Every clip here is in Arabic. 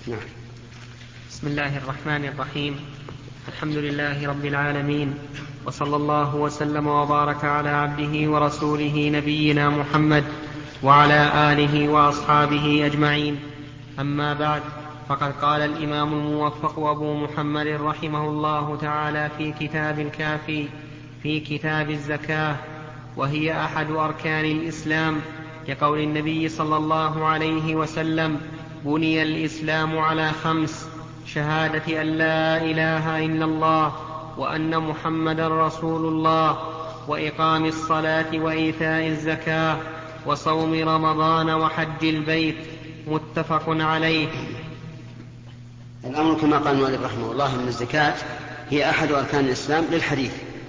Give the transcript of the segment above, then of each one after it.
نعم. بسم الله الرحمن الرحيم. الحمد لله رب العالمين، وصلى الله وسلم وبارك على عبده ورسوله نبينا محمد وعلى آله وأصحابه أجمعين. أما بعد، فقد قال الإمام الموفق أبو محمد رحمه الله تعالى في كتاب الكافي في كتاب الزكاة: وهي أحد أركان الإسلام، لقول النبي صلى الله عليه وسلم: بني الإسلام على 5: شهادة أن لا إله إلا الله وأن محمدا رسول الله، وإقام الصلاة وإيتاء الزكاة وصوم رمضان وحج البيت. متفق عليه. الأمر كما قال المؤلف رحمه الله أن الزكاة هي أحد أركان الإسلام للحديث.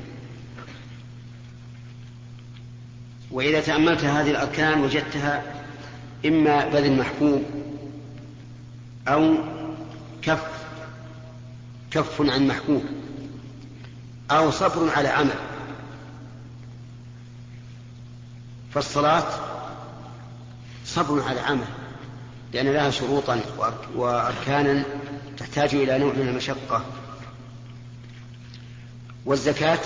وإذا تأملت هذه الأركان وجدتها إما بذل محبوب أو كف عن محبوب أو صبر على عمل. فالصلاة صبر على عمل لأن لها شروطا وأركانا تحتاج إلى نوع من المشقة. والزكاة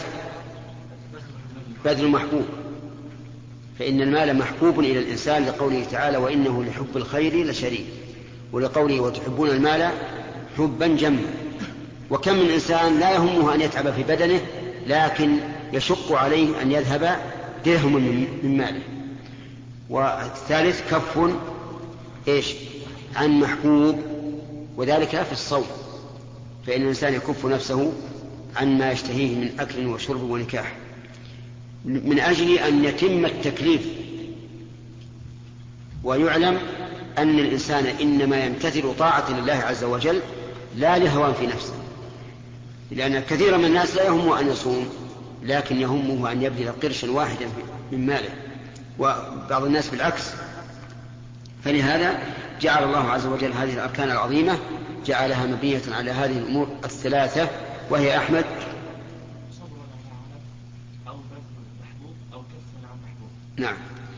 بذل محبوب، فإن المال محبوب إلى الإنسان لقوله تعالى: وإنه لحب الخير لشديد، ولقوله: وتحبون المال حبا جما. وكم من إنسان لا يهمه أن يتعب في بدنه لكن يشق عليه أن يذهب درهم من ماله. والثالث كف عن محبوب، وذلك في الصوم، فإن الإنسان يكف نفسه عن ما يشتهيه من أكل وشرب ونكاح من أجل أن يتم التكليف. ويعلم أن الإنسان إنما يمتثل طاعة لله عز وجل لا لهوان في نفسه، لأن كثير من الناس لا يهمه أن يصوم لكن يهمه أن يبذل قرشا واحدا من ماله، وبعض الناس بالعكس. فلهذا جعل الله عز وجل هذه الأركان العظيمة جعلها مبنية على هذه الأمور الثلاثة، وهي أحمد نعم.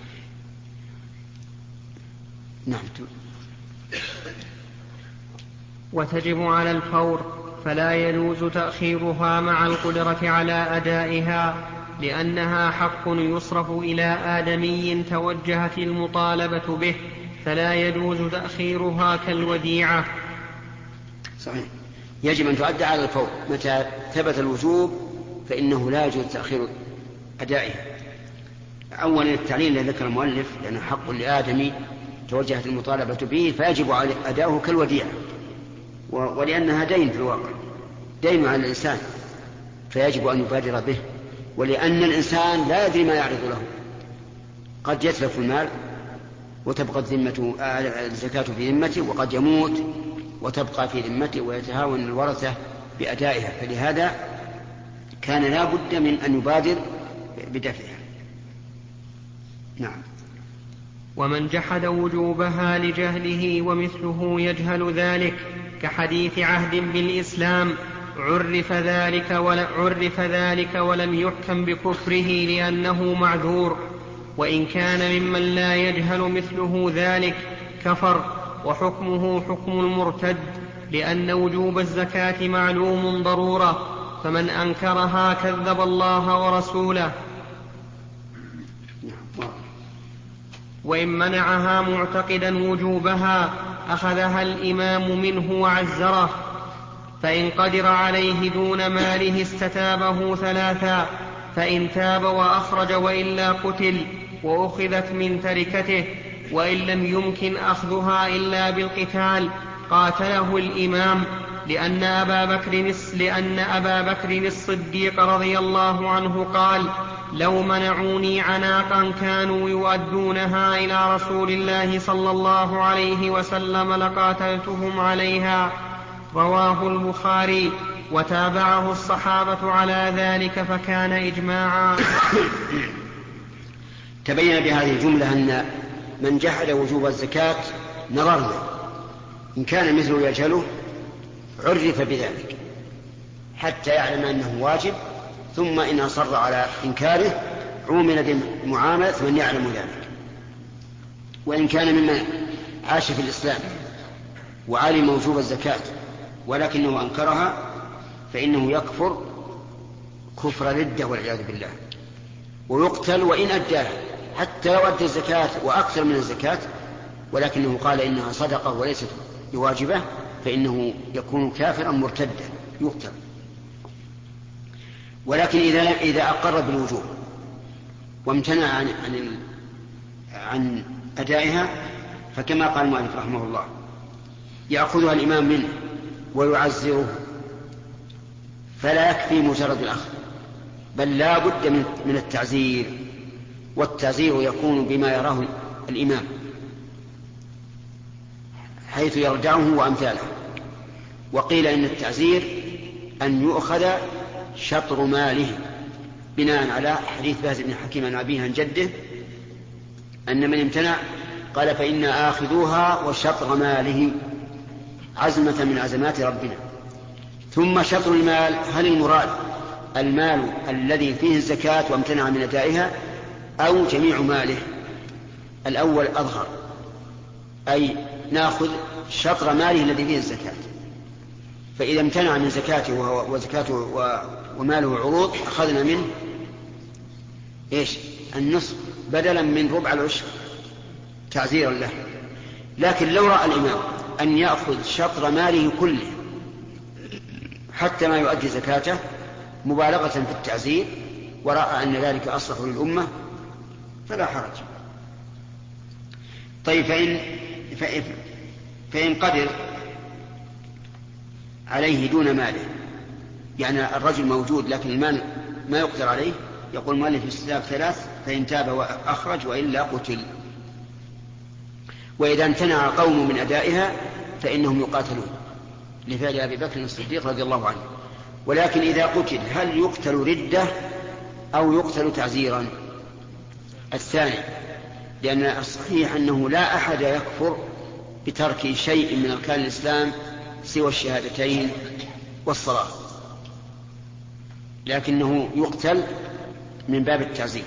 وتجب على الفور، فلا يجوز تأخيرها مع القدرة على أدائها، لأنها حق يصرف إلى آدمي توجهت المطالبة به، فلا يجوز تأخيرها كالوديعة. صحيح، يجب أن تؤدى على الفور. متى ثبت الوجوب فإنه لا يجوز تأخير أدائها. أولا التعليل الذي ذكر المؤلف لأنه حق لآدمي توجهت المطالبة به فيجب على أداؤه كالوديعة، ولأنها دين في الواقع، دين على الإنسان فيجب أن يبادر به. ولأن الإنسان لا يدري ما يعرض له، قد يتلف المال وتبقى الزكاة في ذمته، وقد يموت وتبقى في ذمته ويتهاون الورثة بأدائها. فلهذا كان لا بد من أن يبادر بدفعها. نعم. ومن جحد وجوبها لجهله ومثله يجهل ذلك كحديث عهد بالإسلام عرف ذلك ولم يحكم بكفره لأنه معذور. وإن كان ممن لا يجهل مثله ذلك كفر، وحكمه حكم المرتد، لأن وجوب الزكاة معلوم ضرورة، فمن أنكرها كذب الله ورسوله. وإن منعها معتقدا وجوبها أخذها الإمام منه وعزره، فإن قدر عليه دون ماله استتابه 3: فإن تاب وأخرج وإلا قتل وأخذت من تركته، وإن لم يمكن أخذها إلا بالقتال قاتله الإمام، لأن أبا بكر الصديق رضي الله عنه قال: لو منعوني عناقا كانوا يؤدونها إلى رسول الله صلى الله عليه وسلم لقاتلتهم عليها. رواه البخاري، وتابعه الصحابة على ذلك فكان إجماعا. تبين بهذه الجملة أن من جحد وجوب الزكاة نظرنا، إن كان مثله يجهله عرف بذلك حتى يعلم أنه واجب، ثم إن أصر على إنكاره عومل بمعاملة من يعلم ذلك. وإن كان ممن عاش في الإسلام وعلم وجوب الزكاة ولكنه أنكرها فإنه يكفر كفر ردة والعياذ بالله، ويقتل وإن أداها، حتى لو أدى الزكاة وأكثر من الزكاة ولكنه قال إنها صدقة وليست بواجبة فإنه يكون كافرا مرتدا يقتل. ولكن إذا أقر بالوجوب وامتنع عن أدائها فكما قال المؤلف رحمه الله يأخذها الإمام منه ويعزره، فلا يكفي مجرد الأخذ بل لا بد من التعزير، والتعزير يكون بما يراه الإمام حيث يرجعه وأمثاله. وقيل إن التعزير أن يؤخذ شطر ماله بناء على حديث باز بن حكيم عن أبيه عن جده أن من امتنع قال فإنا آخذوها وشطر ماله عزمة من عزمات ربنا. ثم شطر المال، هل المراد المال الذي فيه الزكاة وامتنع من أدائها أو جميع ماله؟ الأول أظهر، أي نأخذ شطر ماله الذي فيه الزكاة، فإذا امتنع من زكاته وزكاته وماله عروض أخذنا منه النصف بدلا من ربع العشر تعزيرا له. لكن لو رأى الإمام أن يأخذ شطر ماله كله حتى ما يؤدي زكاته مبالغة في التعزير ورأى أن ذلك أصلح للأمة فلا حرج. طيب فإن قدر عليه دون ماله، يعني الرجل موجود لكن المال ما يقدر عليه، يقول مؤلف الاستتاب 3 فإن تاب وأخرج وإلا قتل. وإذا امتنع قوم من أدائها فإنهم يقاتلون لفعل أبي بكر الصديق رضي الله عنه. ولكن إذا قتل هل يقتل ردة أو يقتل تعزيرا؟ الثاني، لأن الصحيح أنه لا أحد يكفر بترك شيء من أركان الإسلام سوى الشهادتين والصلاة، لكنه يقتل من باب التعزير.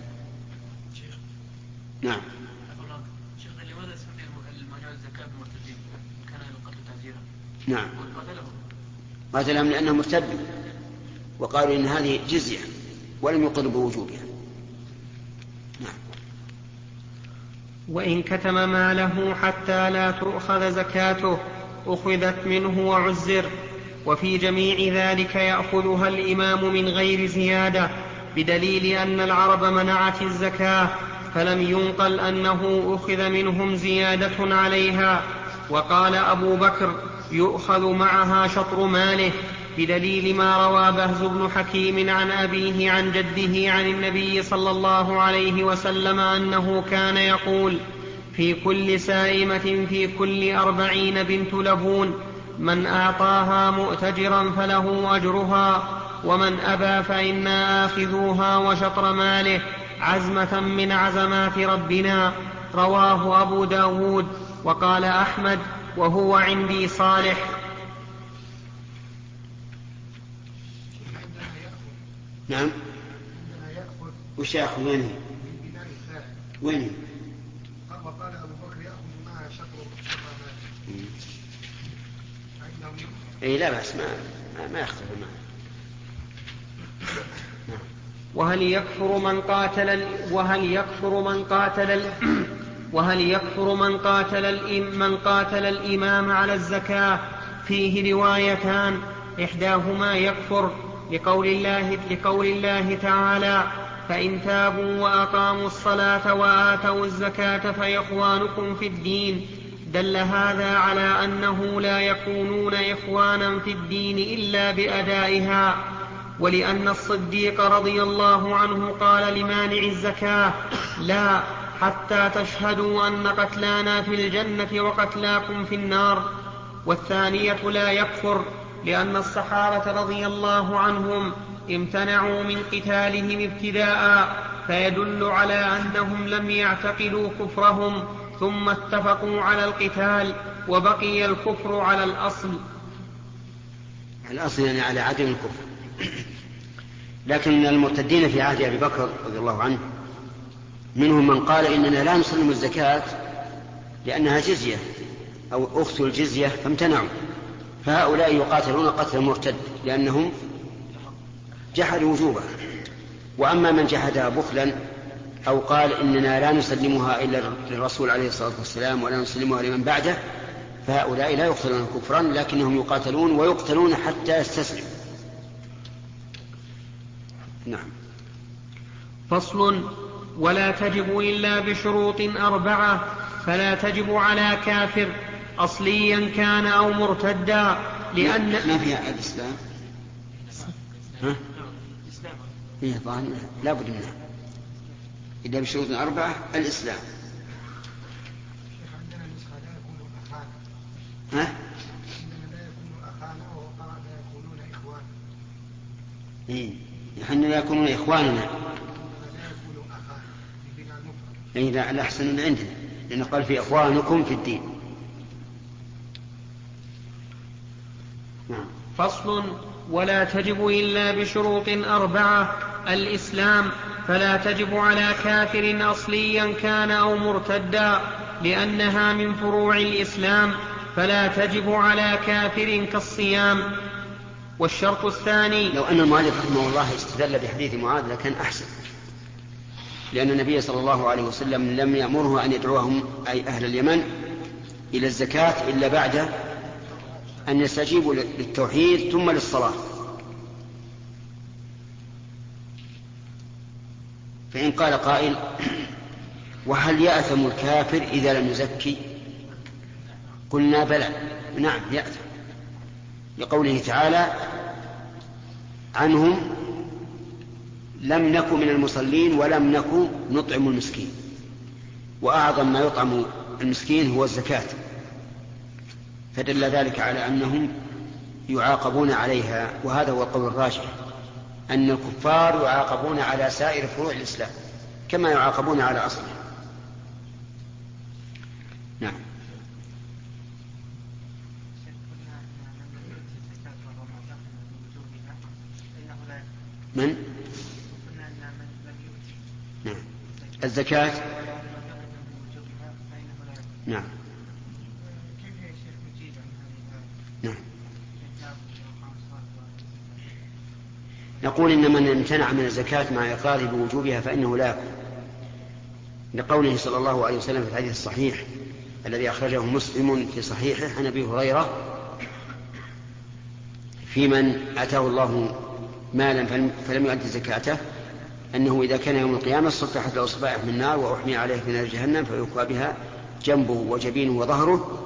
نعم. لماذا سمي المانع الزكاة المرتدين كان يقتل تعزيرا؟ نعم، قاتلهم لأنهم مرتدوا وقالوا إن هذه جزية ولم يقروا بوجوبها. نعم. وإن كتم ماله حتى لا تؤخذ زكاته أخذت منه وعزر، وفي جميع ذلك يأخذها الإمام من غير زيادة، بدليل أن العرب منعت الزكاة فلم ينقل أنه أخذ منهم زيادة عليها. وقال أبو بكر يؤخذ معها شطر ماله، بدليل ما روى بهز بن حكيم عن أبيه عن جده عن النبي صلى الله عليه وسلم أنه كان يقول في كل سائمة في كل 40 بنت لبون، من أعطاها مؤتجرا فله أجرها، ومن أبى فإنا آخذوها وشطر ماله عزمة من عزمات ربنا. رواه أبو داود. وقال أحمد وهو عندي صالح. نعم. وش يأخذ وين؟ وين؟ وقال أبو بكر يأخذ معها شطر ماله. إيه لا بأس ما يأخذ معه. وهل يكفر من قاتل الإمام على الزكاة؟ فيه روايتان، إحداهما يكفر لقول الله تعالى فإن تابوا وأقاموا الصلاة وآتوا الزكاة فإخوانكم في الدين. دل هذا على أنه لا يكونون إخوانا في الدين إلا بأدائها. ولأن الصديق رضي الله عنه قال لمانع الزكاة لا حتى تشهدوا أن قتلانا في الجنة وقتلاكم في النار. والثانية لا يكفر لأن الصحابة رضي الله عنهم امتنعوا من قتالهم ابتداء، فيدل على أنهم لم يعتقدوا كفرهم ثم اتفقوا على القتال، وبقي الكفر على الأصل يعني على عدم الكفر. لكن المرتدين في عهد أبي بكر رضي الله عنه منهم من قال إننا لا نسلم الزكاة لأنها جزية أو أخذوا الجزية فامتنعوا، فهؤلاء يقاتلون قتل المرتد لأنهم جحدوا وجوبها. وأما من جحدها بخلا أو قال إننا لا نسلمها إلا للرسول عليه الصلاة والسلام ولا نسلمها لمن بعده، فهؤلاء لا يقتلون كفرا لكنهم يقاتلون ويقتلون حتى يستسلموا. نعم. فصل: ولا تجب إلا بشروط 4، فلا تجب على كافر أصليا كان أو مرتدا، لأن ما فيها الإسلام. ها؟ إيه طبعا لا بد منها إلا بشروط 4 الإسلام. عندنا نسخة لا يكونوا أخانا. ها؟ عندنا لا يكونوا أخانا وقرأ لا يكونون إخوانا. إيه نحن لا يكونون إخواننا. لا يكونوا أخانا ببناء المفرد. إيه لا الأحسن اللي عندنا لأن قال في إخوانكم في الدين. نعم. فصل: ولا تجب إلا بشروط 4 الإسلام، فلا تجب على كافر أصليا كان أو مرتدا، لأنها من فروع الإسلام، فلا تجب على كافر كالصيام. والشرط الثاني: لو أن المؤلف رحمه الله استدل بحديث معاذ لكان أحسن، لأن النبي صلى الله عليه وسلم لم يأمره أن يدعوهم أي أهل اليمن إلى الزكاة إلا بعد أن يستجيبوا للتوحيد ثم للصلاة. فإن قال قائل: وهل يأثم الكافر إذا لم يزكي؟ قلنا بلى، نعم يأثم، لقوله تعالى عنهم: لم نكن من المصلين ولم نكن نطعم المسكين. وأعظم ما يطعم المسكين هو الزكاة، فدل ذلك على أنهم يعاقبون عليها. وهذا هو القول الراجح، أن الكفار يعاقبون على سائر فروع الإسلام كما يعاقبون على أصله. نعم. من؟ نعم. الزكاة. نعم. نعم. نقول إن من امتنع من الزكاة مع إقراره بوجوبها فإنه لا يكون، لقوله صلى الله عليه وسلم في الحديث الصحيح الذي أخرجه مسلم في صحيحه عن أبي هريرة في من أتاه الله مالا فلم يؤد زكاته، أنه إذا كان يوم القيامة صفحت له صفائح من نار وأحمي عليه في نار جهنم فيكوى بها جنبه وجبينه وظهره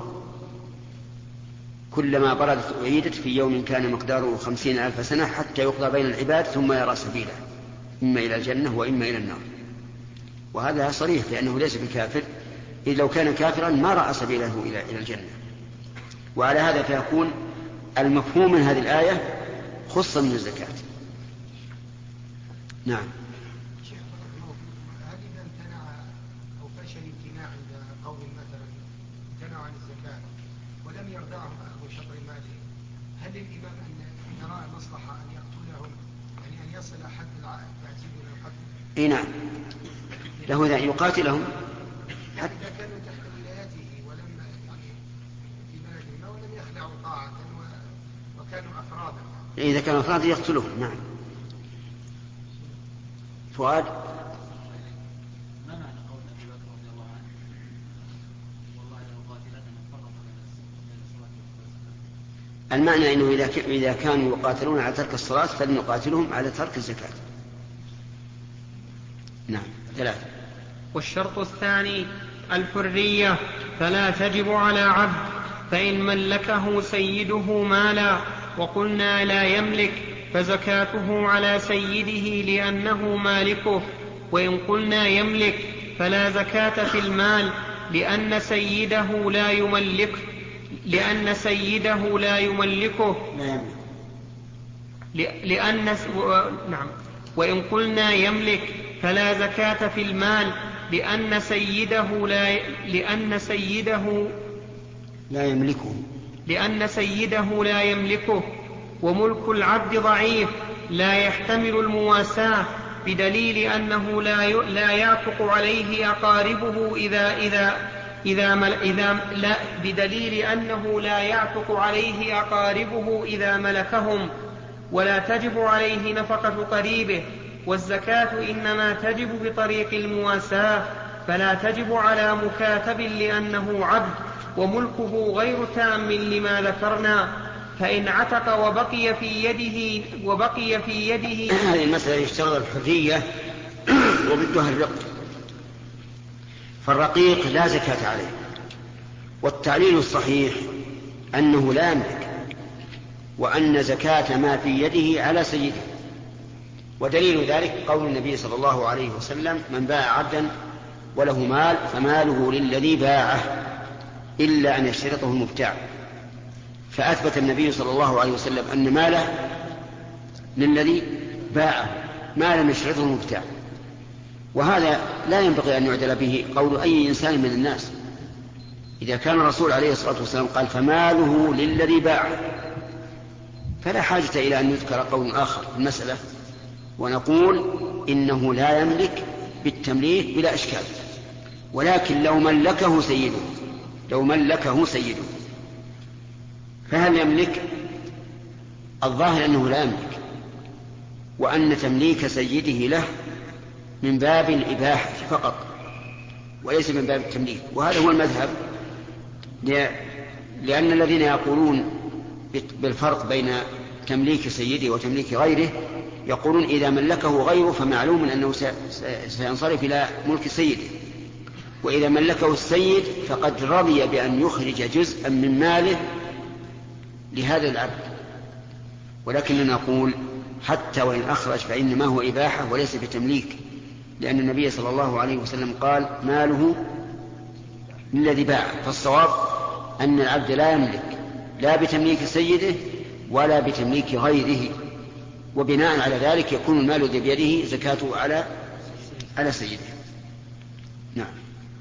كلما بردت أعيدت في يوم كان مقداره 50,000 سنة حتى يقضى بين العباد ثم يرى سبيله إما إلى الجنة وإما إلى النار. وهذا صريح لأنه ليس بكافر، إذ لو كان كافرا ما رأى سبيله إلى الجنة. وعلى هذا فيكون المفهوم من هذه الآية خص من الزكاة. نعم. هل إذا امتنع أو فشل امتناع عند قوم مثلا امتنعوا عن الزكاة ولم يردعهم أخذ شطر ماله، هل للإمام أن يرى مصلحة أن يقتلهم، يعني أن يصل حد التعذيب إلى القتل؟ إيه نعم، له ذا يقاتلهم حتى إذا كانوا تحت ولايته ولم يعني في بلدهم ولم يخلعوا طاعة وكانوا أفرادا. إذا كانوا أفرادا يقتلهم. نعم. فؤاد. ما معنى قول أبي بكر رضي الله عنه: والله لو قاتلتنا فرق بين الصلاة والزكاة؟ المعنى أنه إذا كانوا يقاتلون على ترك الصلاة فلنقاتلهم على ترك الزكاة. نعم. 3. والشرط الثاني الحرية، فلا تجب على عبد، فإن ملكه سيده مالا وقلنا لا يملك فزكاته على سيده لأنه مالكه، وإن قلنا يملك فلا زكاة في المال لأن سيده لا يملكه نعم. وإن قلنا يملك فلا زكاة في المال لأن سيده لا يملكه، وملك العبد ضعيف لا يحتمل المواساة، بدليل أنه لا يعتق عليه أقاربه بدليل أنه لا يعتق عليه أقاربه إذا ملكهم، ولا تجب عليه نفقة قريبه، والزكاة إنما تجب بطريق المواساة، فلا تجب على مكاتب لأنه عبد وملكه غير تام لما ذكرنا. فإن عتق وبقي في يده هذه المسألة يشترط الحرية وبدها الرق، فالرقيق لا زكاة عليه، والتعليل الصحيح أنه لا يملك، وأن زكاة ما في يده على سيده. ودليل ذلك قول النبي صلى الله عليه وسلم: من باع عبدا وله مال فماله للذي باعه إلا أن يشترطه المبتاع. فأثبت النبي صلى الله عليه وسلم أن ماله للذي باعه ما لم يشترطه المبتاع، وهذا لا ينبغي أن يعدل به قول أي إنسان من الناس. إذا كان الرسول عليه الصلاة والسلام قال فماله للذي باعه، فلا حاجة إلى أن يذكر قول آخر في المسألة، ونقول إنه لا يملك بالتمليك بلا إشكال. ولكن لو ملكه سيده فهل يملك؟ الظاهر أنه لا يملك، وأن تمليك سيده له من باب الإباحة فقط وليس من باب التمليك، وهذا هو المذهب، لأن الذين يقولون بالفرق بين تمليك سيده وتمليك غيره يقولون إذا ملكه غيره فمعلوم أنه سينصرف إلى ملك سيده، وإذا ملكه السيد فقد رضي بأن يخرج جزءا من ماله لهذا العبد. ولكننا نقول حتى وإن أخرج فإنما هو إباحة وليس بتمليك، لأن النبي صلى الله عليه وسلم قال ماله للذي باعه. فالصواب أن العبد لا يملك لا بتمليك سيده ولا بتمليك غيره، وبناء على ذلك يكون المال الذي بيده زكاته على سيده. نعم.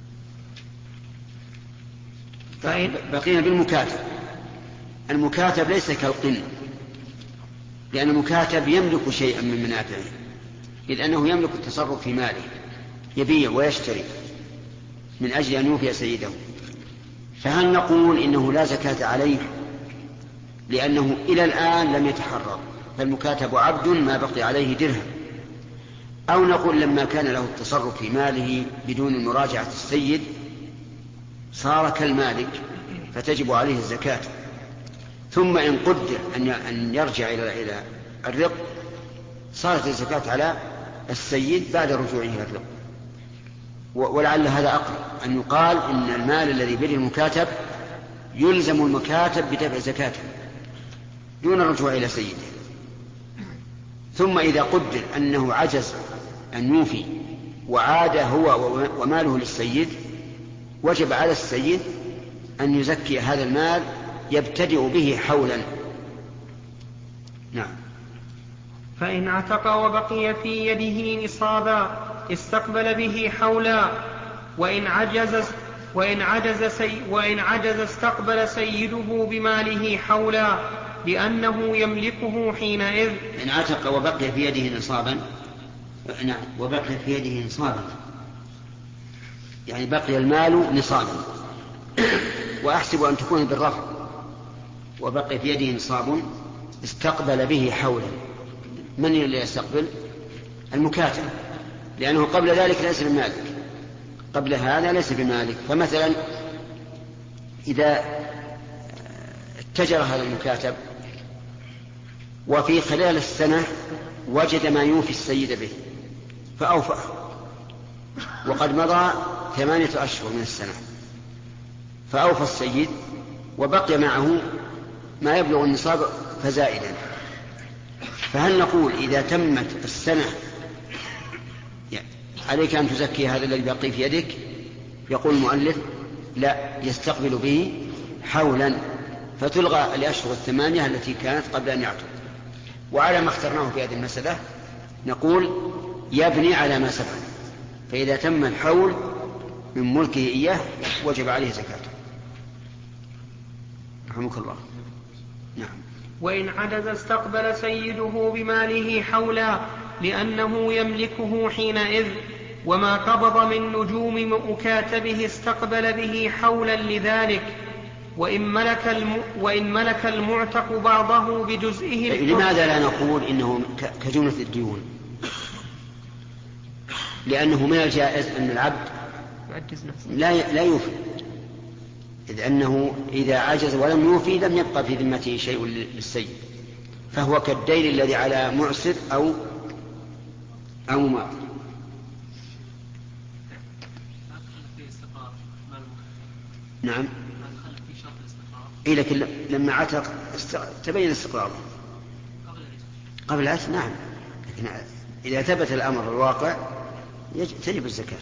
بقينا بالمكاتب. المكاتب ليس كالقن، لأن المكاتب يملك شيئا من منافعه، إذ أنه يملك التصرف في ماله، يبيع ويشتري من أجل أن يوفي سيده. فهل نقول إنه لا زكاة عليه لأنه إلى الآن لم يتحرر، فالمكاتب عبد ما بقي عليه درهم، أو نقول لما كان له التصرف في ماله بدون مراجعة السيد صار كالمالك فتجب عليه الزكاة، ثم إن قدر أن يرجع إلى الرق صارت الزكاة على السيد بعد رجوعه إلى الرق. ولعل هذا أقرب أن يقال إن المال الذي بيده المكاتب يلزم المكاتب بدفع زكاته دون الرجوع إلى سيده. ثم إذا قدر أنه عجز أن يوفي وعاد هو وماله للسيد وجب على السيد أن يزكي هذا المال يبتدئ به حولا. نعم. فإن عتق وبقي في يده نصابا استقبل به حولا، وإن عجز استقبل سيده بماله حولا لأنه يملكه حينئذ. إن عتق وبقي في يده نصابا، نعم، وبقي في يده نصابا يعني بقي المال نصابا، وأحسب أن تكون بالرفع، وبقي في يده نصاب استقبل به حولا. من اللي يستقبل؟ المكاتب، لأنه قبل ذلك ليس بمالك، قبل هذا ليس بمالك. فمثلا إذا اتجر هذا المكاتب وفي خلال السنة وجد ما يوفي السيد به فأوفى، وقد مضى 8 أشهر من السنة فأوفى السيد وبقي معه ما يبلغ النصاب فزائدا، فهل نقول إذا تمت السنة عليك أن تزكي هذا الذي بقي في يدك؟ يقول المؤلف لا، يستقبل به حولا، فتلغى الأشهر 8 التي كانت قبل أن يعتق. وعلى ما اخترناه في هذه المسألة نقول يبني على ما سبق، فإذا تم الحول من ملكه إياه وجب عليه زكاته. رحمك الله. نعم. وإن عجز استقبل سيده بماله حولا لأنه يملكه حينئذ، وما قبض من نجوم مكاتبه استقبل به حولا لذلك، وإن ملك المعتق بعضه بجزئه. لماذا لا نقول إنه كجملة الديون؟ لأنه من الجائز أن العبد لا يوفي، إذ أنه إذا عجز ولم يوفي لم يبقى في ذمته شيء للسيد، فهو كالدين الذي على معسر أو معطي. نعم. إيه، لكن لما عتق تبين استقراره قبل العتق. نعم، لكن إذا ثبت الأمر الواقع تجب الزكاة.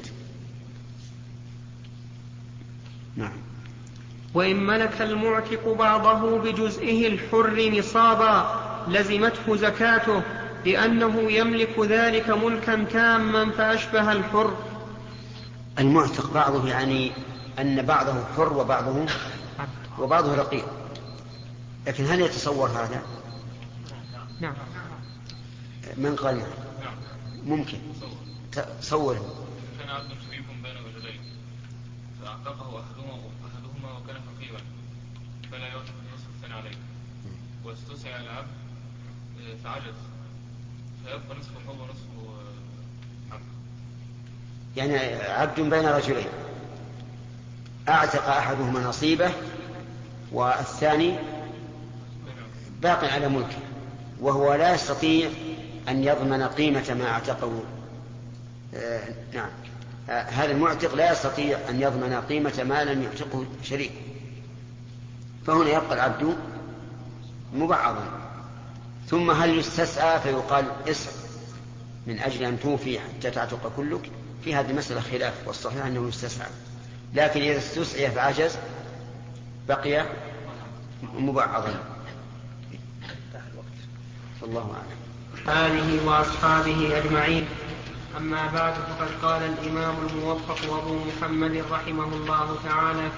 نعم. وإن ملك المعتق بعضه بجزئه الحر نصابا لزمته زكاته، لأنه يملك ذلك ملكا تاما فأشبه الحر. المعتق بعضه يعني أن بعضه حر وبعضه رقيق، لكن هل يتصور هذا؟ نعم. من قال نعم؟ ممكن تصور. كان عبد شريف بين رجلين فأعتقه أحدهما وكان فقيرا فلا يوجب النصف الثاني عليه، واستسعى العبد فعجز فيبقى نصف حر ونصف عبد. يعني عبد بين رجلين أعتق أحدهما نصيبه والثاني باق على ملكه، وهو لا يستطيع أن يضمن قيمة ما اعتقه. نعم، هذا المعتق لا يستطيع أن يضمن قيمة ما لم يعتقه شريك، فهنا يبقى العبد مبعضا. ثم هل يستسعى فيقال اسع من أجل أن توفي حتى تعتق كلك؟ في هذه المسألة خلاف، والصحيح أنه يستسعى، لكن إذا استسعي فعجز بقي مبعضا. فالله أعلم. آله وأصحابه أجمعين. أما بعد، فقد قال الإمام الموفق أبو محمد رحمه الله تعالى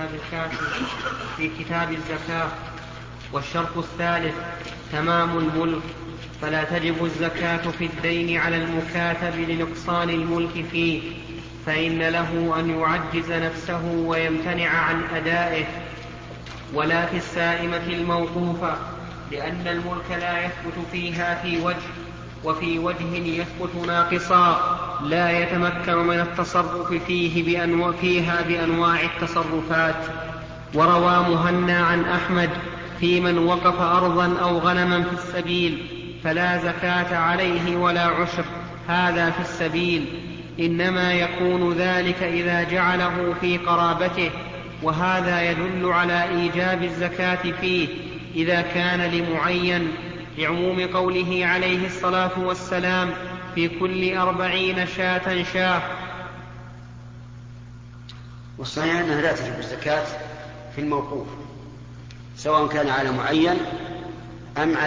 في كتاب الزكاة: والشرط الثالث تمام الملك، فلا تجب الزكاة في الدين على المكاتب لنقصان الملك فيه، فإن له أن يعجز نفسه ويمتنع عن أدائه، ولا في السائمة الموقوفة، لأن الملك لا يثبت فيها في وجه، وفي وجه يثبت ناقصا لا يتمكن من التصرف فيها بأنواع التصرفات. وروى مهنا عن أحمد في من وقف أرضا أو غنما في السبيل فلا زكاة عليه ولا عشر، هذا في السبيل، إنما يكون ذلك إذا جعله في قرابته، وهذا يدل على إيجاب الزكاة فيه إذا كان لمعين، لعموم قوله عليه الصلاة والسلام: في كل 40 شاة شاه. والصحيح أنها لا تجب الزكاة في الموقوف، سواء كان على معين أم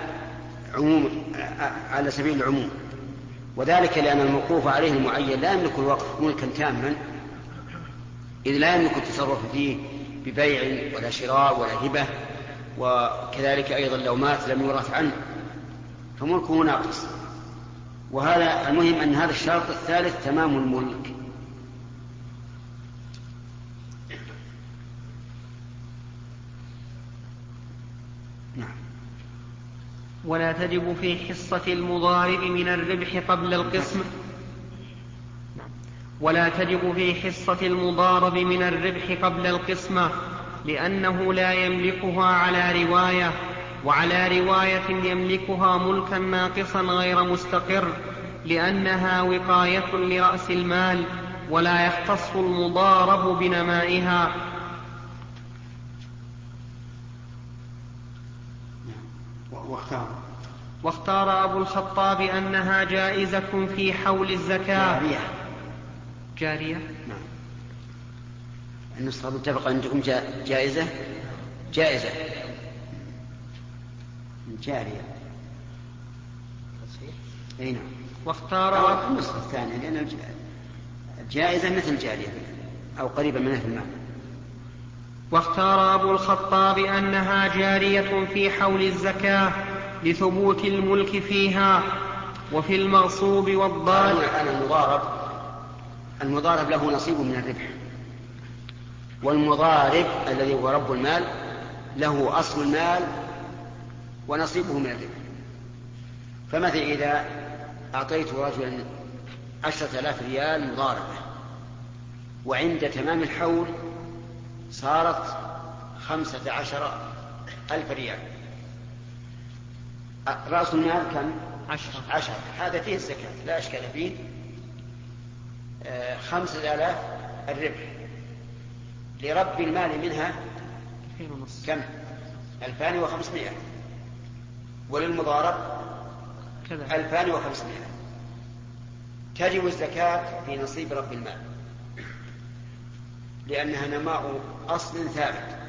على سبيل العموم، وذلك لأن الموقوف عليه المعين لا يملك الوقف ملكا تاما، إذ لا يملك التصرف فيه ببيع ولا شراء ولا هبة، وكذلك أيضا لو مات لم يورث عنه فملكه ناقص. وهذا المهم أن هذا الشرط الثالث تمام الملك. نعم. ولا تجب في حصة المضارب من الربح قبل القسم ولا تجب في حصة المضارب من الربح قبل القسمة، لأنه لا يملكها على رواية، وعلى رواية يملكها ملكا ناقصا غير مستقر، لأنها وقاية لرأس المال، ولا يختص المضارب بنمائها. واختار أبو الخطاب أنها جائزة في حول الزكاة. جارية. نعم. النسخة متفق عندكم جائزة جارية. أي نعم. واختار النسخة الثانية لأن الجائزة مثل جارية أو قريبا منها في المعنى. واختار أبو الخطاب أنها جارية في حول الزكاة لثبوت الملك فيها. وفي المغصوب والضال أنا المضارب المضارب له نصيب من الربح، والمضارب الذي هو رب المال له أصل المال ونصيبه من الربح. فمثل إذا أعطيت رجلا 10,000 ريال مضاربة، وعند تمام الحول صارت 15,000 ريال، رأس المال كم؟ 10. هذا فيه الزكاة لا أشكال فيه. 5,000 الربح، لرب المال منها كم؟ 2,500، وللمضارب 2,500. تجب الزكاة في نصيب رب المال لأنها نماء أصل ثابت.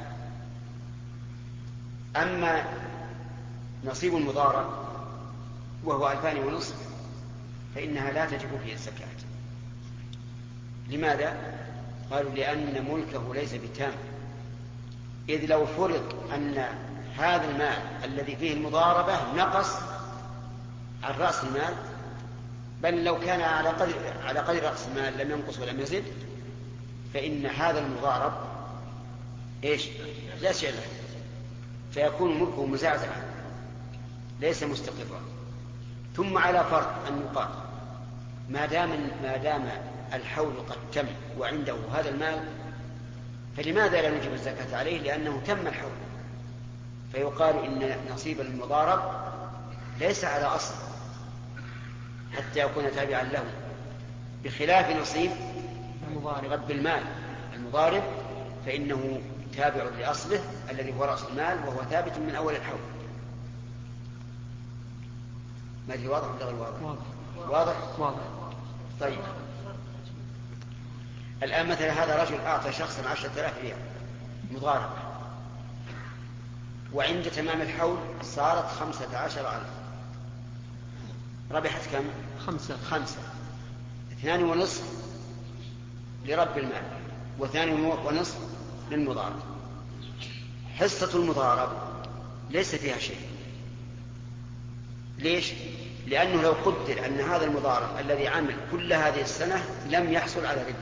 أما نصيب المضارب وهو 2,500 فإنها لا تجب فيه الزكاة. لماذا؟ قالوا لأن ملكه ليس بتام، إذ لو فرض أن هذا المال الذي فيه المضاربة نقص عن رأس المال، بل لو كان على قدر رأس المال لم ينقص ولم يزد، فإن هذا المضارب لا شيء له، فيكون ملكه مزعزعا ليس مستقرا. ثم على فرض أن يقال ما دام الحول قد تم وعنده هذا المال، فلماذا لا نجب الزكاة عليه؟ لأنه تم الحول. فيقال إن نصيب المضارب ليس على أصل حتى يكون تابعا له، بخلاف نصيب رب المال المضارب، فإنه تابع لأصله الذي هو رأس المال وهو ثابت من أول الحول. ما أدري واضح ولا غير واضح؟ واضح. طيب، الآن مثلا هذا رجل أعطى شخصا 10,000 ريال مضاربة، وعند تمام الحول صارت 15,000. ربحت كم؟ 5. 2.5 لرب المال و2.5 للمضارب. حصة المضارب ليس فيها شيء. ليش؟ لأنه لو قدر أن هذا المضارب الذي عمل كل هذه السنة لم يحصل على ربح،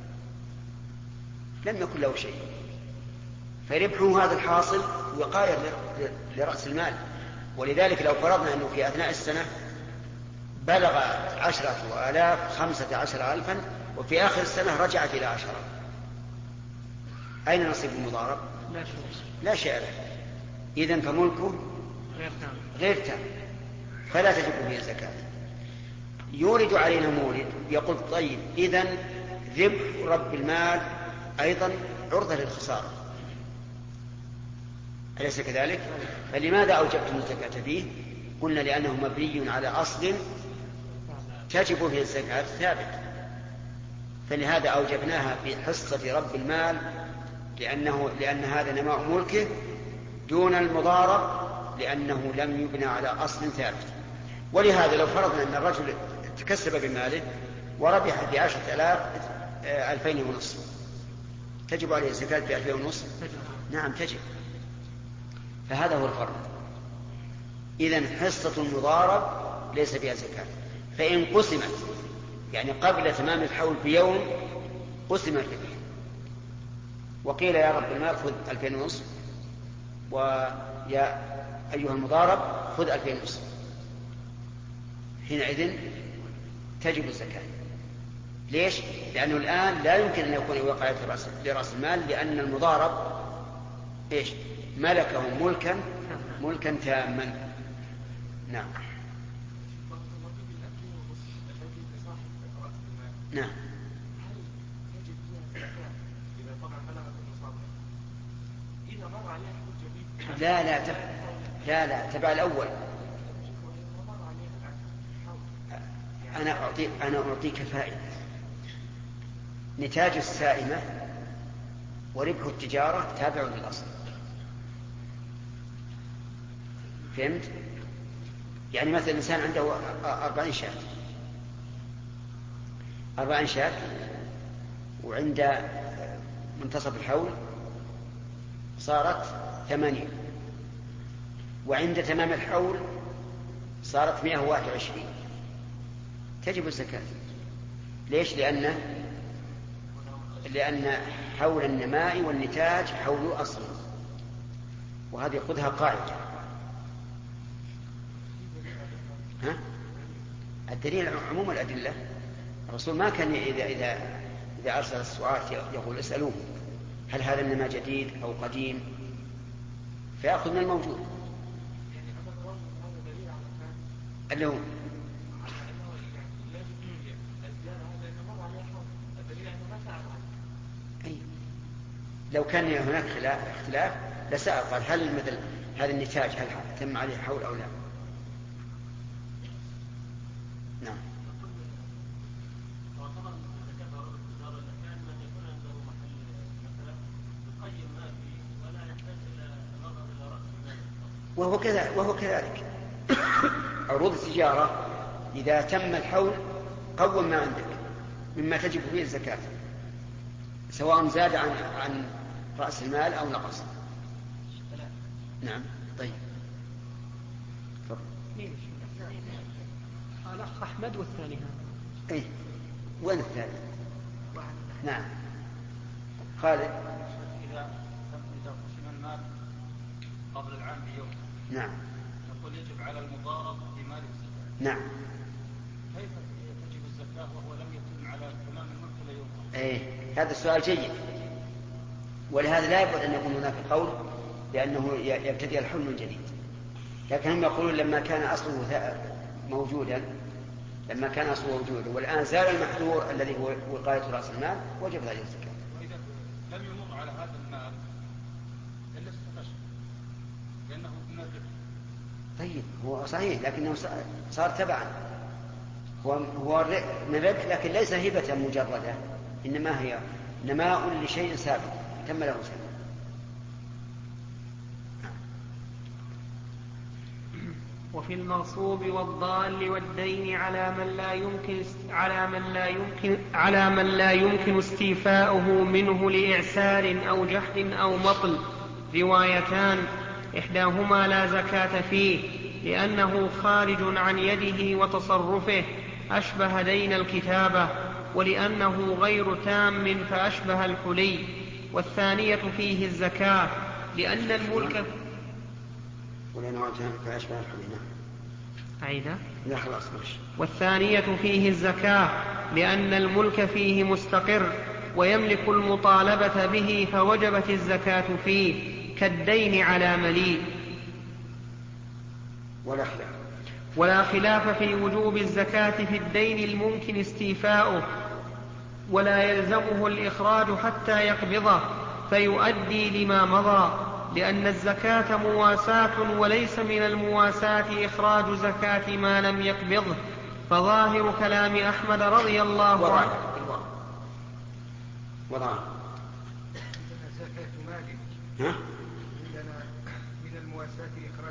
لم يكن له شيء، فربحه هذا الحاصل وقاية لرأس المال. ولذلك لو فرضنا أنه في أثناء السنة بلغ 10,000 15,000 وفي آخر السنة رجعت إلى 10، أين نصيب المضارب؟ لا شيء له. إذن فملكه غير تام، فلا تجب فيه الزكاة. يورد علينا مورد يقول طيب إذن ربح رب المال أيضا عرضة للخسارة، أليس كذلك؟ فلماذا أوجبتم الزكاة فيه؟ قلنا لأنه مبني على أصل تجب فيه الزكاة ثابت، فلهذا أوجبناها في حصة رب المال، لأن هذا نماء ملكه، دون المضارب لأنه لم يبنى على أصل ثابت. ولهذا لو فرضنا أن الرجل تكسب بماله وربح ب 10,000 2,500، تجب عليه الزكاة ب 2,500؟ نعم تجب. فهذا هو الفرق. إذن حصة المضارب ليس فيها زكاة، فإن قسمت يعني قبل تمام الحول بيوم قسم الربح، وقيل يا رب المال خذ 2,500 ويا أيها المضارب خذ 2,500، حينئذ تجب الزكاة. ليش؟ لأنه الآن لا يمكن أن يكون وقاية لرأس المال، لأن المضارب ملكه ملكا تاما. نعم. نعم. لا تبع الأول. أنا أعطيك فائدة. نتاج السائمة وربح التجارة تابع للأصل. فهمت؟ يعني مثلا الإنسان عنده 40 شاة وعند منتصف الحول صارت 80، وعند تمام الحول صارت 121، تجب الزكاة. ليش؟ لأن حول النماء والنتاج حول أصل، وهذه خذها قاعدة. ها؟ الدليل عموم الأدلة. الرسول ما كان إذا أرسل السعاة يقول اسألوه هل هذا النماء جديد أو قديم، فيأخذ من الموجود. اللي هو لو كان هناك اختلاف لسأل قال هل مثل هذا النتاج هل تم عليه حول أو لا. نعم. وهو كذلك عروض التجارة إذا تم الحول قوم ما عندك مما تجب فيه الزكاة، سواء زاد عن رأس المال أو نقص. نعم. طيب. الأخ أحمد والثاني هذا. إيه. وين الثاني؟ نعم. خالد. إذا قسم المال قبل العام بيوم. نعم. نقول يجب على المضارب في مال الزكاة. نعم. كيف تجب الزكاة وهو لم يتم على تمام الملك إلا يوم؟ إيه. هذا السؤال جيد، ولهذا لا يبعد أن يكون هناك قول لأنه يبتدئ الحول من جديد، لكن هم يقولون لما كان أصله موجودا والآن زال المحذور الذي هو وقاية رأس المال وجب عليه الزكاة. وإذا لم يمر على هذا المال إلا 6 أشهر لأنه من الربح. طيب هو صحيح لكنه صار تبعا، هو من الربح لكن ليس هبة مجردة، إنما هي نماء لشيء سابق تم له سنة. وفي المغصوب والضال والدين على من لا يمكن استيفاؤه منه لإعسار أو جحد أو مطل روايتان، إحداهما لا زكاة فيه لأنه خارج عن يده وتصرفه أشبه دين الكتابة، ولأنه غير تام فأشبه الحلي، والثانية فيه الزكاة لأن الملك والثانية فيه الزكاة لأن الملك فيه مستقر ويملك المطالبة به فوجبت الزكاة فيه كالدين على مليء. ولا خلاف في وجوب الزكاة في الدين الممكن استيفاؤه، ولا يلزمه الإخراج حتى يقبضه فيؤدي لما مضى، لأن الزكاة مواساة وليس من المواساة إخراج زكاة ما لم يقبضه، فظاهر كلام أحمد رضي الله عنه عندنا زكاة مال، عندنا من المواساة إخراج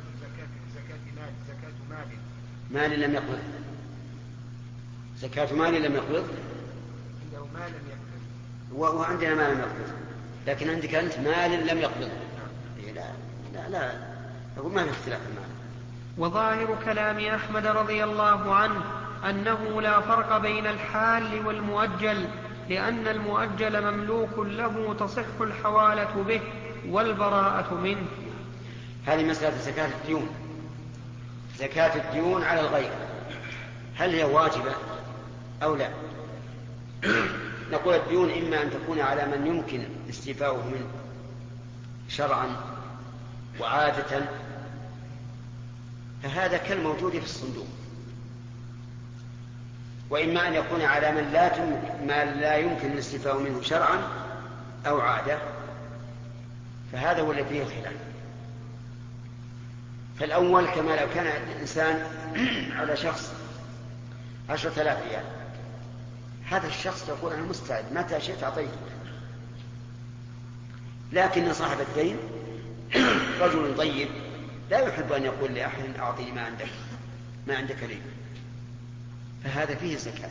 زكاة مال لم يقبض، زكاة مال لم يقبض، عنده مال لم يقبض، وعندنا مال لم يقبض، لكن عندك أنت مال لم يقبض. لا أقول ما في اختلاف المال. وظاهر كلام أحمد رضي الله عنه أنه لا فرق بين الحال والمؤجل، لأن المؤجل مملوك له تصح الحوالة به والبراءة منه. هذه مسألة زكاة الديون. زكاة الديون على الغير هل هي واجبة أو لا؟ نقول الديون إما أن تكون على من يمكن استيفاؤه منه شرعا وعادة، فهذا كالموجود في الصندوق، وإما أن يكون على من لا يمكن الاستيفاء منه شرعا أو عادة، فهذا هو الذي فيه الخلاف. فالأول كما لو كان الإنسان على شخص 10,000 ريال، هذا الشخص يقول أنا مستعد متى شئت أعطيته، لكن صاحب الدين رجل طيب لا يحب أن يقول لأحد أعطيني ما عندك لي، فهذا فيه الزكاة،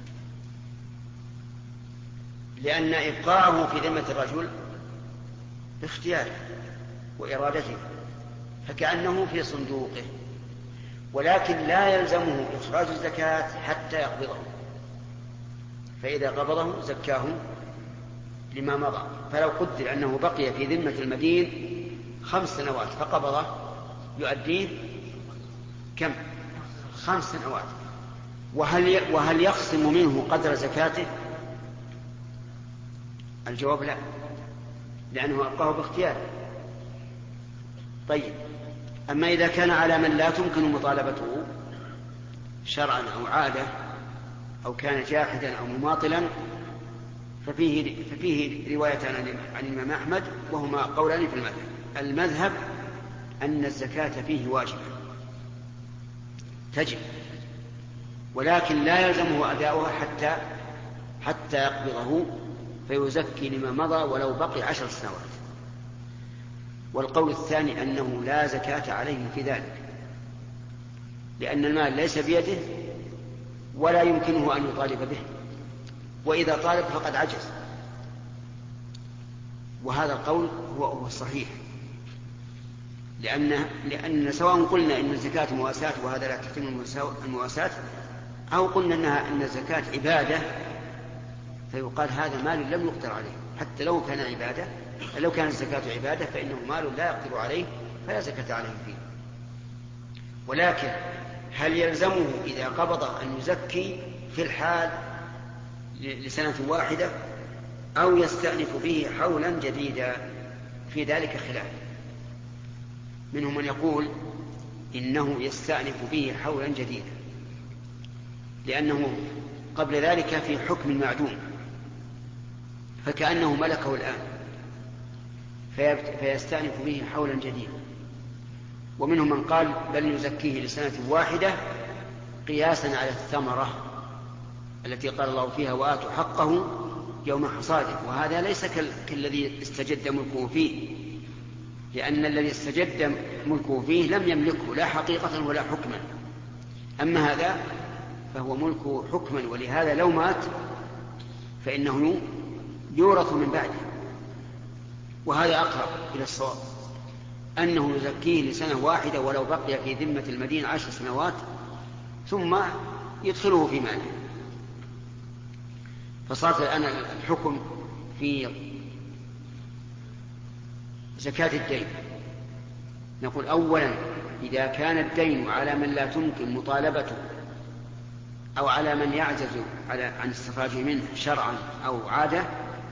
لأن إبقاءه في ذمة الرجل باختياره وإرادته، فكأنه في صندوقه، ولكن لا يلزمه إخراج الزكاة حتى يقبضه، فإذا قبضه زكاه لما مضى. فلو قدر أنه بقي في ذمة المدين 5 سنوات فقبضه يؤديه كم؟ 5 سنوات. وهل يخصم منه قدر زكاته؟ الجواب لا، لأنه أبقاه باختياره. طيب، أما إذا كان على من لا تمكن مطالبته شرعا أو عادة أو كان جاحدا أو مماطلا ففيه رواية عن الإمام أحمد وهما قولان في المذهب. المذهب أن الزكاة فيه واجبة تجب، ولكن لا يلزمه أداؤها حتى يقبضه فيزكي لما مضى ولو بقي 10 سنوات. والقول الثاني أنه لا زكاة عليه في ذلك، لأن المال ليس بيده ولا يمكنه أن يطالب به، وإذا طالب فقد عجز. وهذا القول هو الصحيح، لأن سواء قلنا إن الزكاة مواساة وهذا لا تتم المواساة، أو قلنا أن الزكاة عبادة، فيقال هذا مال لم يقدر عليه. حتى لو كان عبادة، لو كان الزكاة عبادة فإنه مال لا يقدر عليه فلا زكاة عليه فيه. ولكن هل يلزمه إذا قبض أن يزكي في الحال لسنة واحدة أو يستأنف به حولا جديدا؟ في ذلك خلاف. منهم من يقول إنه يستأنف به حولا جديدا، لأنه قبل ذلك في حكم معدوم فكأنه ملكه الآن، فيستأنف به حولا جديدا. ومنهم من قال بل يزكيه لسنة واحدة قياسا على الثمرة التي قال الله فيها وآتوا حقه يوم حصاده، وهذا ليس كالذي استجد ملكه فيه، لأن الذي استجد ملكه فيه لم يملكه لا حقيقة ولا حكما. أما هذا فهو ملكه حكما، ولهذا لو مات فإنه يورث من بعده. وهذا أقرب إلى الصواب، أنه يزكيه لسنة واحدة ولو بقي في ذمة المدين 10 سنوات ثم يدخله في ماله. فصارت الآن الحكم في زكاة الدين. نقول أولا إذا كان الدين على من لا تمكن مطالبته أو على من يعجز عن استخراجه منه شرعا أو عادة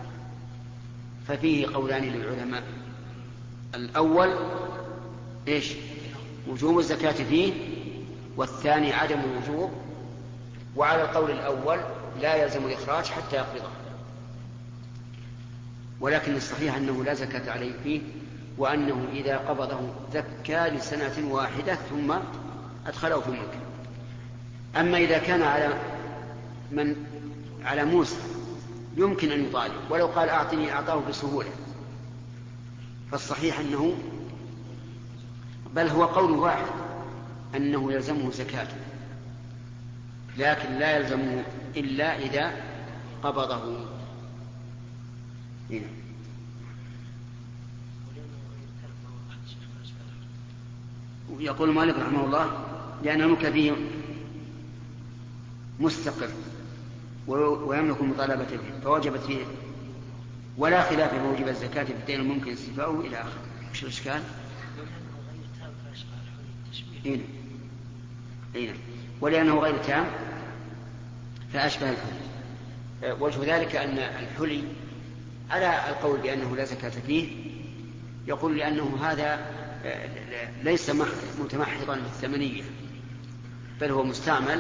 ففيه قولان للعلماء. الأول إيش؟ وجوب الزكاة فيه، والثاني عدم الوجوب. وعلى القول الأول لا يلزم الإخراج حتى يقبضه، ولكن الصحيح أنه لا زكاة عليه فيه، وأنه إذا قبضه زكى لسنة واحدة ثم أدخله في ملكه. أما إذا كان على موسى يمكن أن يطالب ولو قال أعطني أعطاه بسهولة، فالصحيح أنه بل هو قول واحد أنه يلزمه زكاة، لكن لا يلزمه إلا إذا قبضه. يقول مالك رحمه الله لأن الملك فيه مستقر ويملك المطالبة به فوجبت فيه، ولا خلاف موجب الزكاة في الدين الممكن استيفاؤه إلى آخره. وش الإشكال؟ ولأنه غير تام فأشبه الحلي. وجه ذلك أن الحلي على القول بأنه لا زكاة فيه يقول لأنه هذا ليس متمحضا للثمنية بل هو مستعمل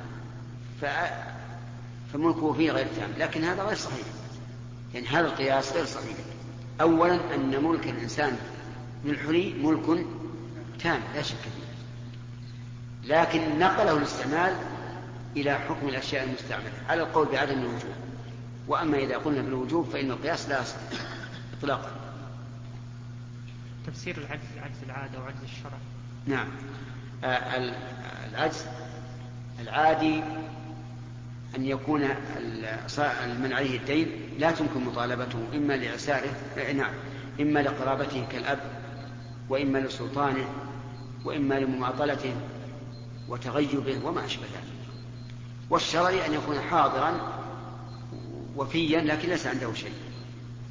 فملكه فيه غير تام، لكن هذا غير صحيح. يعني هذا القياس غير صحيح. أولا أن ملك الإنسان للحلي ملك تام لا شك فيه، لكن نقله الاستعمال إلى حكم الأشياء المستعملة على القول بعدم الوجوب. وأما إذا قلنا بالوجوب فإن القياس لا يصح إطلاقا. تفسير العجز العادة وعجز الشرع. نعم، العجز العادي أن يكون من عليه الدين لا تمكن مطالبته إما لعساره إما لقرابته كالأب، وإما لسلطانه، وإما لمماطلته وتغيبه وما أشبه ذلك. والشرعي أن يكون حاضرا وفيا لكن ليس عنده شيء.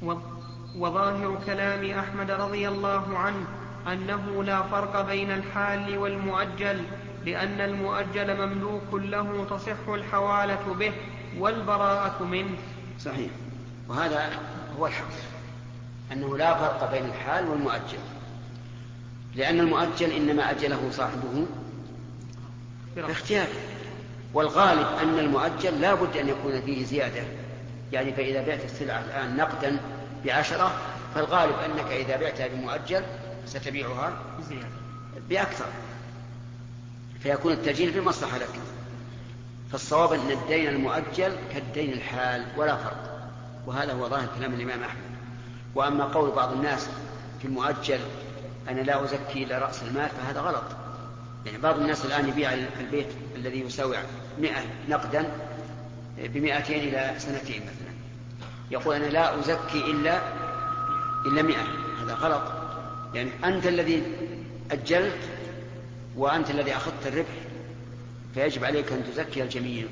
وظاهر كلام أحمد رضي الله عنه أنه لا فرق بين الحال والمؤجل، لأن المؤجل مملوك له تصح الحوالة به والبراءة منه. صحيح، وهذا هو الحق، أنه لا فرق بين الحال والمؤجل، لأن المؤجل إنما أجله صاحبه باختيار، والغالب أن المؤجل لا بد أن يكون فيه زيادة، يعني فإذا بعت السلعة الآن نقدا ب10، فالغالب أنك إذا بعتها بمؤجل ستبيعها بأكثر، فيكون التأجيل في مصلحة لك. فالصواب أن الدين المؤجل كالدين الحال ولا فرق، وهذا هو ظاهر كلام الإمام أحمد. وأما قول بعض الناس في المؤجل أنا لا أزكي إلا رأس المال فهذا غلط. يعني بعض الناس الآن يبيع البيت الذي يساوي 100 نقدا ب200 إلى سنتين مثلا، يقول أنا لا أزكي إلا 100. هذا غلط، يعني أنت الذي أجلت وأنت الذي أخذت الربح، فيجب عليك أن تزكي الجميع.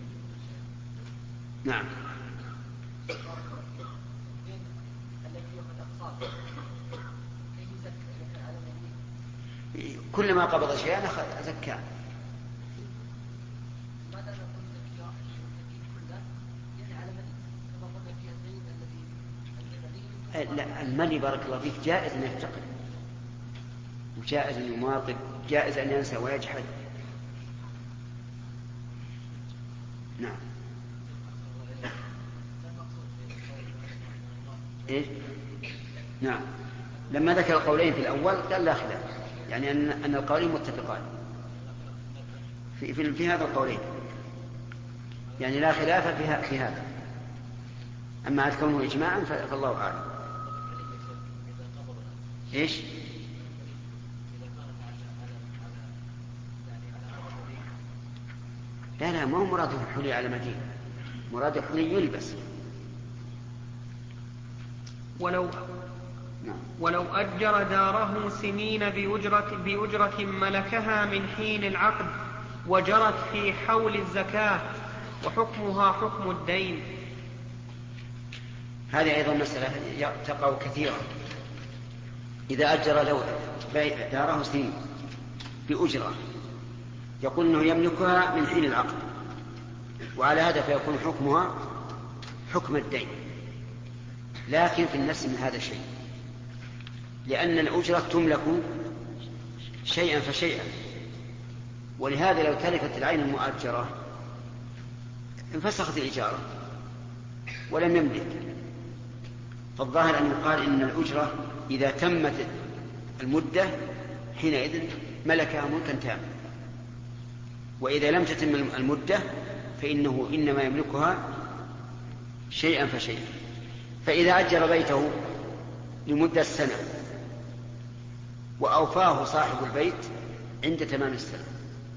نعم. كلما قبض شيئا زكاه. لا، المني بارك الله فيك جائز أن يفتقد، وجائز أن يماطل، جائز أن ينسى ويجحد. نعم. إيه؟ نعم، لما ذكر القولين في الأول قال لا خلاف، يعني أن القولين متفقان في هذا القولين، يعني لا خلاف في هذا. أما هل كونه إجماعا فالله أعلم. إيش؟ لا ما هو مراد الحلي على مدين، مراد الحلي يلبس. ولو أجر داره سنين بأجرة ملكها من حين العقد وجرت في حول الزكاة وحكمها حكم الدين. هذه أيضا مسألة تقع كثيرا. إذا أجر داره سنين بأجرة يقول أنه يملكها من حين العقد، وعلى هذا فيكون حكمها حكم الدين. لكن في النفس من هذا الشيء، لأن الأجرة تملك شيئا فشيئا، ولهذا لو تلفت العين المؤجرة انفسخت الإجارة ولم يملك. فالظاهر أن يقال إن الأجرة إذا تمت المدة حينئذ ملكها ملكا تاما، وإذا لم تتم المدة فإنه إنما يملكها شيئا فشيئا. فإذا أجر بيته لمدة سنة وأوفاه صاحب البيت عند تمام السنة،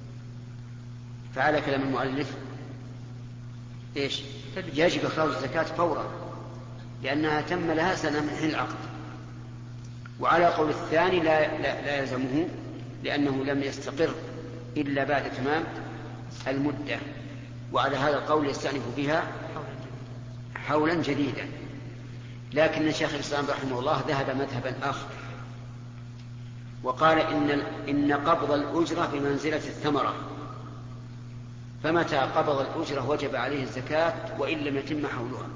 فعلى كلام المؤلف إيش؟ يجب إخراج الزكاة فورا، لأنها تم لها سنة من حين العقد. وعلى قول الثاني لا يلزمه، لأنه لم يستقر إلا بعد تمام المدة، وعلى هذا القول يستأنف فيها حولا جديدا. لكن الشيخ الإسلام رحمه الله ذهب مذهبا آخر، وقال إن قبض الأجرة بمنزلة الثمرة، فمتى قبض الأجرة وجب عليه الزكاة وإن لم يتم حولها.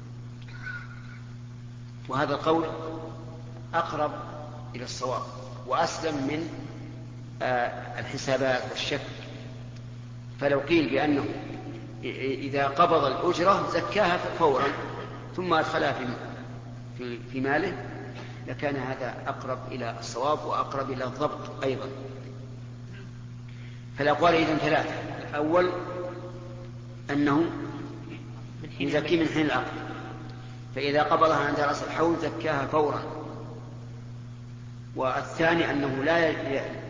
وهذا القول أقرب إلى الصواب وأسلم من الحسابات والشك. فلو قيل بأنه إذا قبض الأجرة زكاها فورا ثم أدخلها في ماله لكان هذا أقرب إلى الصواب وأقرب إلى الضبط أيضا. فالأقوال إذن ثلاثة: الأول أنه يزكي من حين العقد، فإذا قبضها عند رأس الحول زكاها فورا. والثاني أنه